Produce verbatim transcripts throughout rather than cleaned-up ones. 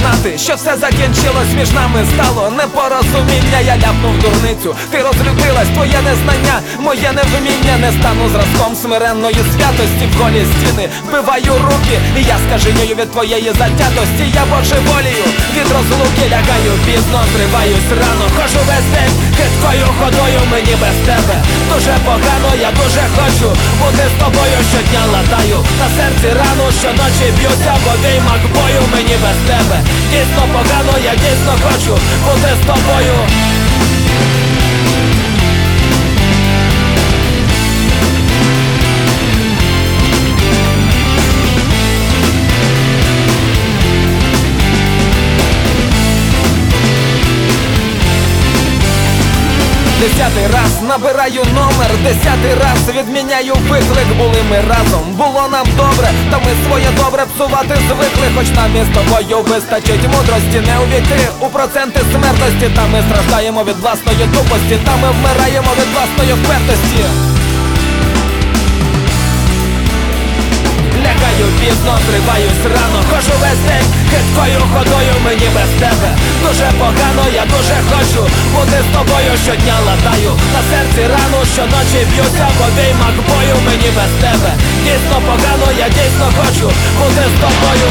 знати, що все закінчилось між нами. Стало непорозуміння, я ляпнув дурницю. Ти розлюбилась, твоє незнання, моє невміння. Не стану зразком смиренної святості. В голі стіни вбиваю руки, і я скаженію від твоєї затятості. Я божеволію від розлуки, лягаю пізно, зриваюсь рано. Хожу весь день хиткою ходою, мені без тебе дуже погано. Я дуже хочу бути з тобою, щодня латаю на серці рану, щоночі б'юся в обіймах бою. Мені без тебе дійсно погано, я дійсно хочу бути з тобою. Десятий раз набираю номер, десятий раз відміняю виклик. Були ми разом, було нам добре, та ми своє добре псувати звикли. Хоч нам із тобою вистачить мудрості не увійти у проценти смертності. Та ми страждаємо від власної тупості, та ми вмираємо від власної впертості. Лягаю пізно, зриваюсь рано, хожу весь день хиткою ходою. Мені без тебе дуже погано, я дуже хочу бути з тобою, щодня латаю на серці рану, щоночі б'юся в обіймах бою. Мені без тебе дійсно погано, я дійсно хочу бути з тобою.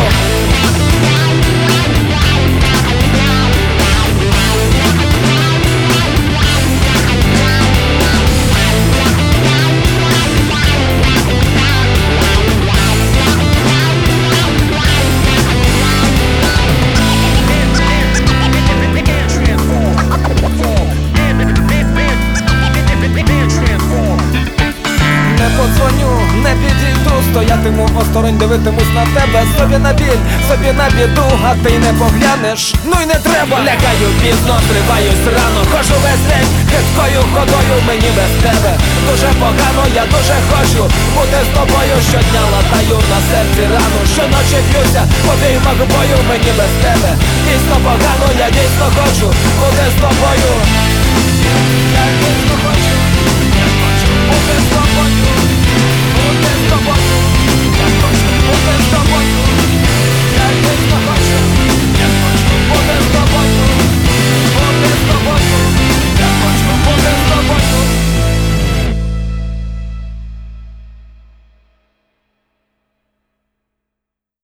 Подзвоню, не підійду, стоятиму осторонь, дивитимусь на тебе. Собі на біль, собі на біду, а ти не поглянеш, ну й не треба. Лягаю пізно, зриваюсь рано, хожу весь день хиткою ходою. Мені без тебе дуже погано, я дуже хочу бути з тобою, щодня латаю на серці рану, щоночі б'юся в обіймах бою. Мені без тебе дійсно погано, я дійсно хочу бути з тобою. Я дійсно хочу, я хочу бути з тобою. Бути з тобою.